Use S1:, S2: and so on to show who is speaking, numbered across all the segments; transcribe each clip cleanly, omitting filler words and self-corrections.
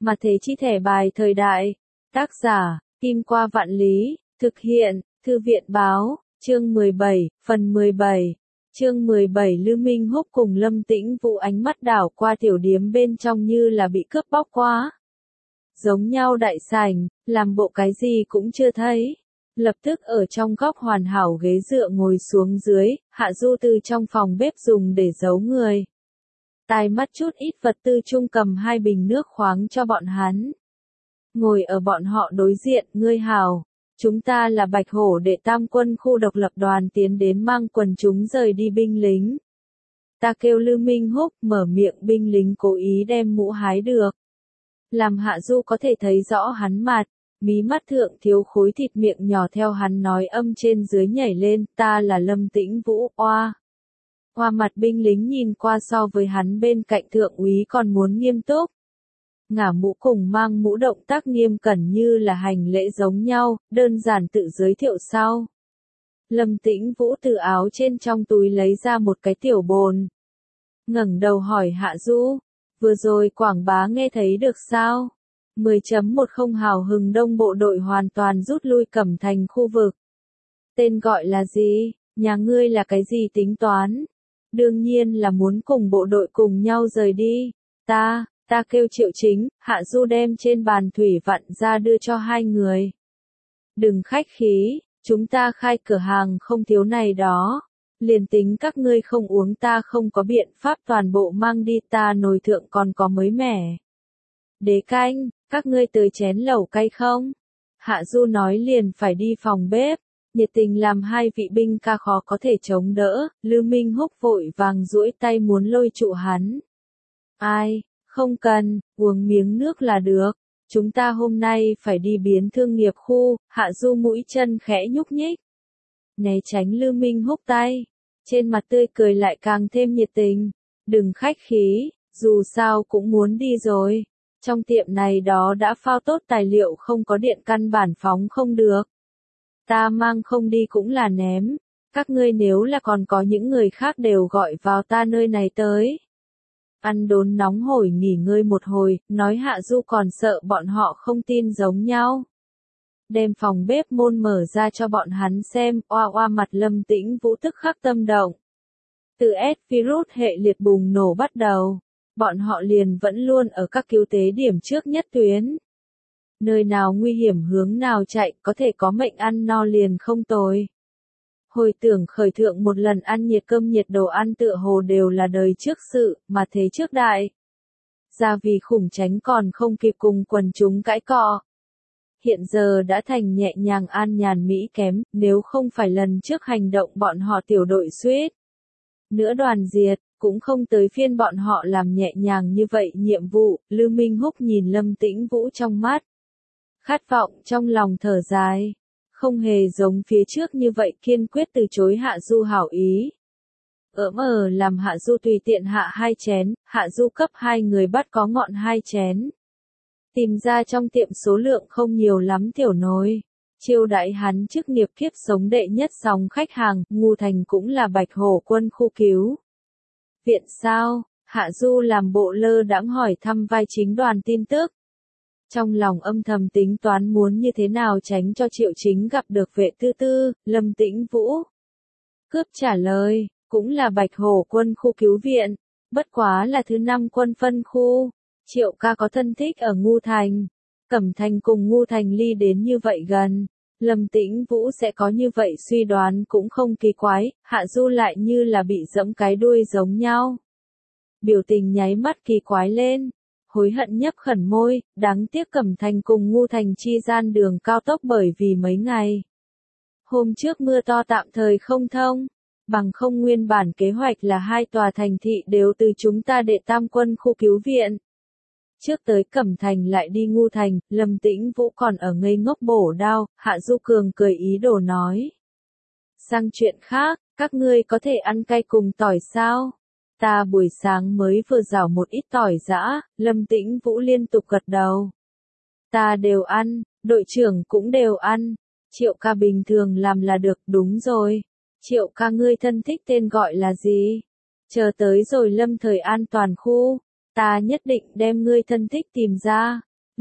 S1: Mà thế chi thẻ bài thời đại. Tác giả, Kim Qua Vạn Lý, thực hiện, Thư viện báo, chương 17, phần 17. Chương 17 Lưu Minh Húc cùng Lâm Tĩnh Vũ ánh mắt đảo qua tiểu điếm bên trong như là bị cướp bóc quá. Giống nhau đại sảnh, làm bộ cái gì cũng chưa thấy. Lập tức ở trong góc hoàn hảo ghế dựa ngồi xuống dưới, Hạ Du từ trong phòng bếp dùng để giấu người. Tai mắt chút ít vật tư chung cầm 2 bình nước khoáng cho bọn hắn. Ngồi ở bọn họ đối diện, ngươi hảo. Chúng ta là Bạch Hổ đệ tam quân khu độc lập đoàn tiến đến mang quần chúng rời đi binh lính. Ta kêu Lưu Minh Húc, mở miệng binh lính cố ý đem mũ hái được. Làm Hạ Du có thể thấy rõ hắn mặt, mí mắt thượng thiếu khối thịt miệng nhỏ theo hắn nói âm trên dưới nhảy lên, ta là Lâm Tĩnh Vũ, oa. Qua mặt binh lính nhìn qua so với hắn bên cạnh thượng úy còn muốn nghiêm túc. Ngả mũ cùng mang mũ động tác nghiêm cẩn như là hành lễ giống nhau, đơn giản tự giới thiệu sau. Lâm Tĩnh Vũ từ áo trên trong túi lấy ra một cái tiểu bồn. Ngẩng đầu hỏi Hạ Du, vừa rồi quảng bá nghe thấy được sao? 10.10 hào hừng đông bộ đội hoàn toàn rút lui Cẩm Thành khu vực. Tên gọi là gì? Nhà ngươi là cái gì tính toán? Đương nhiên là muốn cùng bộ đội cùng nhau rời đi. Ta kêu Triệu Chính, Hạ Du đem trên bàn thủy vặn ra đưa cho hai người. Đừng khách khí, chúng ta khai cửa hàng không thiếu này đó. Liền tính các ngươi không uống ta không có biện pháp toàn bộ mang đi, ta nồi thượng còn có mới mẻ. Đế canh, các ngươi tới chén lẩu cay không? Hạ Du nói liền phải đi phòng bếp, nhiệt tình làm hai vị binh ca khó có thể chống đỡ, Lưu Minh Húc vội vàng duỗi tay muốn lôi trụ hắn. Ai, không cần, uống miếng nước là được, chúng ta hôm nay phải đi biến thương nghiệp khu, Hạ Du mũi chân khẽ nhúc nhích. Né tránh Lưu Minh Húc tay, trên mặt tươi cười lại càng thêm nhiệt tình, đừng khách khí, dù sao cũng muốn đi rồi. Trong tiệm này đó đã phao tốt tài liệu không có điện căn bản phóng không được. Ta mang không đi cũng là ném, các ngươi nếu là còn có những người khác đều gọi vào ta nơi này tới. Ăn đốn nóng hổi nghỉ ngơi một hồi, nói Hạ Du còn sợ bọn họ không tin giống nhau. Đem phòng bếp môn mở ra cho bọn hắn xem, oa oa mặt Lâm Tĩnh Vũ tức khắc tâm động. Từ S virus hệ liệt bùng nổ bắt đầu. Bọn họ liền vẫn luôn ở các cứu tế điểm trước nhất tuyến. Nơi nào nguy hiểm hướng nào chạy, có thể có mệnh ăn no liền không tồi. Hồi tưởng khởi thượng một lần ăn nhiệt cơm nhiệt đồ ăn tựa hồ đều là đời trước sự, mà thế trước đại. Ra vì khủng tránh còn không kịp cùng quần chúng cãi cọ. Hiện giờ đã thành nhẹ nhàng an nhàn mỹ kém, nếu không phải lần trước hành động bọn họ tiểu đội suýt nữa đoàn diệt. Cũng không tới phiên bọn họ làm nhẹ nhàng như vậy nhiệm vụ, Lưu Minh Húc nhìn Lâm Tĩnh Vũ trong mắt. Khát vọng trong lòng thở dài, không hề giống phía trước như vậy kiên quyết từ chối Hạ Du hảo ý. Làm Hạ Du tùy tiện hạ 2 chén, Hạ Du cấp 2 người bắt có ngọn 2 chén. Tìm ra trong tiệm số lượng không nhiều lắm tiểu nồi. Chiêu đãi hắn chức nghiệp kiếp sống đệ nhất sóng khách hàng, Ngu Thành cũng là Bạch Hổ quân khu cứu. Viện sao? Hạ Du làm bộ lơ đãng hỏi thăm vai chính đoàn tin tức. Trong lòng âm thầm tính toán muốn như thế nào tránh cho Triệu Chính gặp được vệ tư tư, Lâm Tĩnh Vũ. Cướp trả lời, cũng là Bạch Hổ quân khu cứu viện, bất quá là thứ 5 quân phân khu. Triệu ca có thân thích ở Ngu Thành. Cẩm Thành cùng Ngu Thành ly đến như vậy gần. Lâm Tĩnh Vũ sẽ có như vậy suy đoán cũng không kỳ quái, Hạ Du lại như là bị giẫm cái đuôi giống nhau. Biểu tình nháy mắt kỳ quái lên, hối hận nhấp khẩn môi, đáng tiếc Cẩm Thành cùng Ngu Thành chi gian đường cao tốc bởi vì mấy ngày. Hôm trước mưa to tạm thời không thông, bằng không nguyên bản kế hoạch là 2 tòa thành thị đều từ chúng ta đệ tam quân khu cứu viện. Trước tới Cẩm Thành lại đi Ngu Thành, Lâm Tĩnh Vũ còn ở ngây ngốc bổ đao, Hạ Du Cường cười ý đồ nói. Sang chuyện khác, các ngươi có thể ăn cay cùng tỏi sao? Ta buổi sáng mới vừa rảo một ít tỏi giã, Lâm Tĩnh Vũ liên tục gật đầu. Ta đều ăn, đội trưởng cũng đều ăn, Triệu ca bình thường làm là được, đúng rồi. Triệu ca ngươi thân thích tên gọi là gì? Chờ tới rồi Lâm thời an toàn khu. Ta nhất định đem ngươi thân thích tìm ra,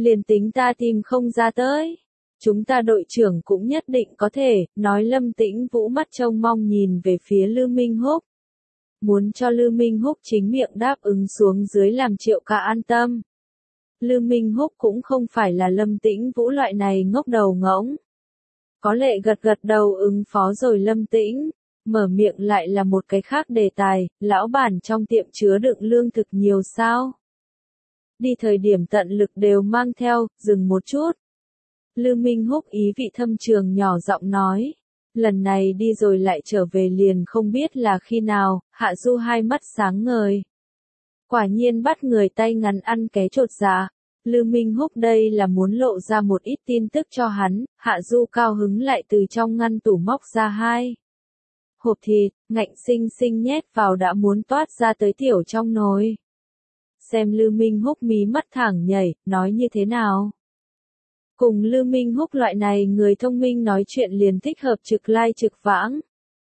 S1: Liền tính ta tìm không ra tới. Chúng ta đội trưởng cũng nhất định có thể, nói Lâm Tĩnh Vũ mắt trông mong nhìn về phía Lư Minh Húc. Muốn cho Lư Minh Húc chính miệng đáp ứng xuống dưới làm Triệu Ca an tâm. Lư Minh Húc cũng không phải là Lâm Tĩnh Vũ loại này ngốc đầu ngỗng. Có lệ gật gật đầu ứng phó rồi Lâm Tĩnh, mở miệng lại là một cái khác đề tài, lão bản trong tiệm chứa đựng lương thực nhiều sao? Đi thời điểm tận lực đều mang theo, dừng một chút. Lư Minh Húc ý vị thâm trường nhỏ giọng nói. Lần này đi rồi lại trở về liền không biết là khi nào, Hạ Du hai mắt sáng ngời. Quả nhiên bắt người tay ngắn ăn ké chột dạ. Lư Minh Húc đây là muốn lộ ra một ít tin tức cho hắn, Hạ Du cao hứng lại từ trong ngăn tủ móc ra hai hộp thịt, ngạnh xinh xinh nhét vào đã muốn toát ra tới tiểu trong nồi. Xem Lư Minh Húc mí mắt thẳng nhảy, nói như thế nào? Cùng Lư Minh Húc loại này người thông minh nói chuyện liền thích hợp trực lai trực vãng.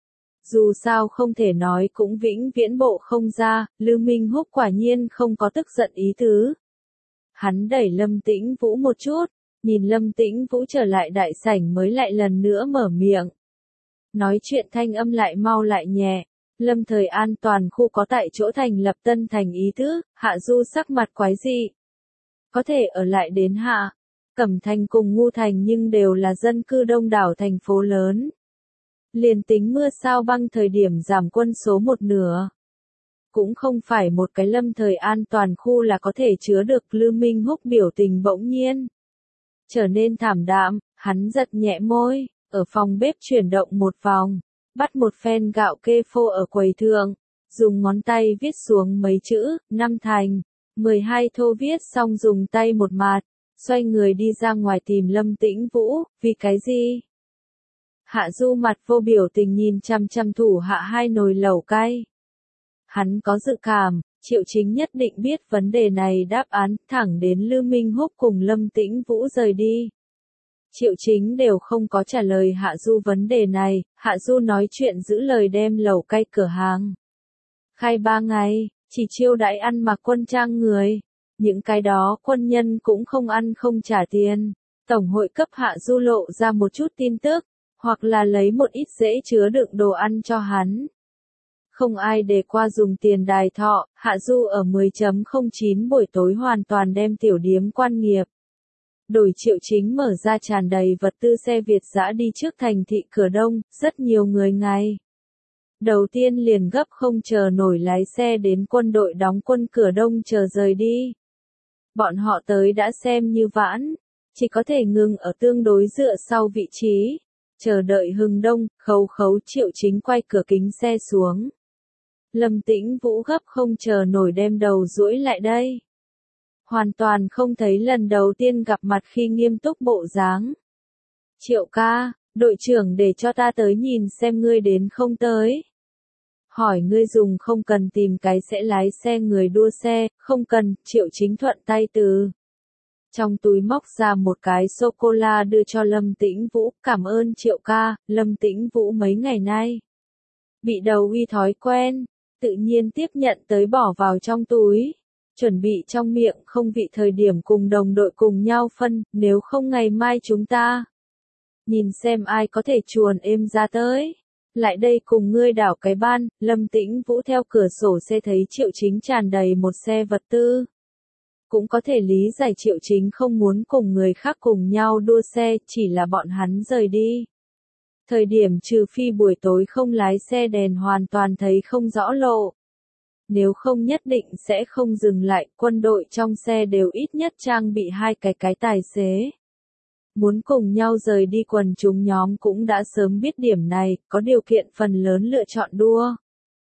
S1: Dù sao không thể nói cũng vĩnh viễn bộ không ra, Lư Minh Húc quả nhiên không có tức giận ý tứ. Hắn đẩy Lâm Tĩnh Vũ một chút, nhìn Lâm Tĩnh Vũ trở lại đại sảnh mới lại lần nữa mở miệng. Nói chuyện thanh âm lại mau lại nhẹ, Lâm Thời An toàn khu có tại chỗ thành lập tân thành ý tứ, Hạ Du sắc mặt quái dị. Có thể ở lại đến Hạ Cẩm Thành cùng Ngu Thành nhưng đều là dân cư đông đảo thành phố lớn. Liền tính mưa sao băng thời điểm giảm quân số một nửa. Cũng không phải một cái Lâm Thời An toàn khu là có thể chứa được. Lư Minh Húc biểu tình bỗng nhiên trở nên thảm đạm, hắn giật nhẹ môi, ở phòng bếp chuyển động một vòng, bắt một phen gạo kê phô ở quầy thượng, dùng ngón tay viết xuống mấy chữ, 5 thành, 12 thô viết xong dùng tay một mạt, xoay người đi ra ngoài tìm Lâm Tĩnh Vũ, vì cái gì? Hạ Du mặt vô biểu tình nhìn chăm chăm thủ hạ hai nồi lẩu cay. Hắn có dự cảm, Triệu Chính nhất định biết vấn đề này đáp án, thẳng đến Lư Minh Húc cùng Lâm Tĩnh Vũ rời đi. Triệu Chính đều không có trả lời Hạ Du vấn đề này, Hạ Du nói chuyện giữ lời đem lẩu cay cửa hàng khai 3 ngày, chỉ chiêu đãi ăn mặc quân trang người. Những cái đó quân nhân cũng không ăn không trả tiền. Tổng hội cấp Hạ Du lộ ra một chút tin tức, hoặc là lấy một ít dễ chứa đựng đồ ăn cho hắn. Không ai để qua dùng tiền đài thọ, Hạ Du ở 10.09 buổi tối hoàn toàn đem tiểu điếm quan nghiệp. Đổi Triệu Chính mở ra tràn đầy vật tư xe Việt dã đi trước thành thị cửa đông, rất nhiều người ngày đầu tiên liền gấp không chờ nổi lái xe đến quân đội đóng quân cửa đông chờ rời đi. Bọn họ tới đã xem như vãn, chỉ có thể ngừng ở tương đối dựa sau vị trí, chờ đợi hừng đông. Khấu Triệu Chính quay cửa kính xe xuống. Lâm Tĩnh Vũ gấp không chờ nổi đem đầu duỗi lại đây. Hoàn toàn không thấy lần đầu tiên gặp mặt khi nghiêm túc bộ dáng. Triệu ca, đội trưởng để cho ta tới nhìn xem ngươi đến không tới. Hỏi ngươi dùng không cần tìm cái sẽ lái xe người đua xe, không cần. Triệu Chính thuận tay từ trong túi móc ra một cái sô-cô-la đưa cho Lâm Tĩnh Vũ, cảm ơn Triệu ca. Lâm Tĩnh Vũ mấy ngày nay bị đầu uy thói quen, tự nhiên tiếp nhận tới bỏ vào trong túi, chuẩn bị trong miệng không vị thời điểm cùng đồng đội cùng nhau phân, nếu không ngày mai chúng ta nhìn xem ai có thể chuồn êm ra tới. Lại đây cùng ngươi đảo cái ban. Lâm Tĩnh Vũ theo cửa sổ xe thấy Triệu Chính tràn đầy một xe vật tư. Cũng có thể lý giải Triệu Chính không muốn cùng người khác cùng nhau đua xe, chỉ là bọn hắn rời đi thời điểm trừ phi buổi tối không lái xe đèn hoàn toàn thấy không rõ lộ. Nếu không nhất định sẽ không dừng lại, quân đội trong xe đều ít nhất trang bị 2 cái tài xế. Muốn cùng nhau rời đi quần chúng nhóm cũng đã sớm biết điểm này, có điều kiện phần lớn lựa chọn đua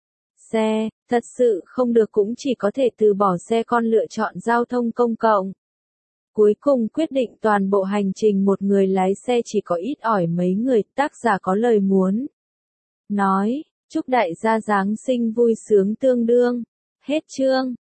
S1: xe, thật sự không được cũng chỉ có thể từ bỏ xe con lựa chọn giao thông công cộng. Cuối cùng quyết định toàn bộ hành trình một người lái xe chỉ có ít ỏi mấy người. Tác giả có lời muốn nói, chúc đại gia Giáng sinh vui sướng tương đương. Hết chương.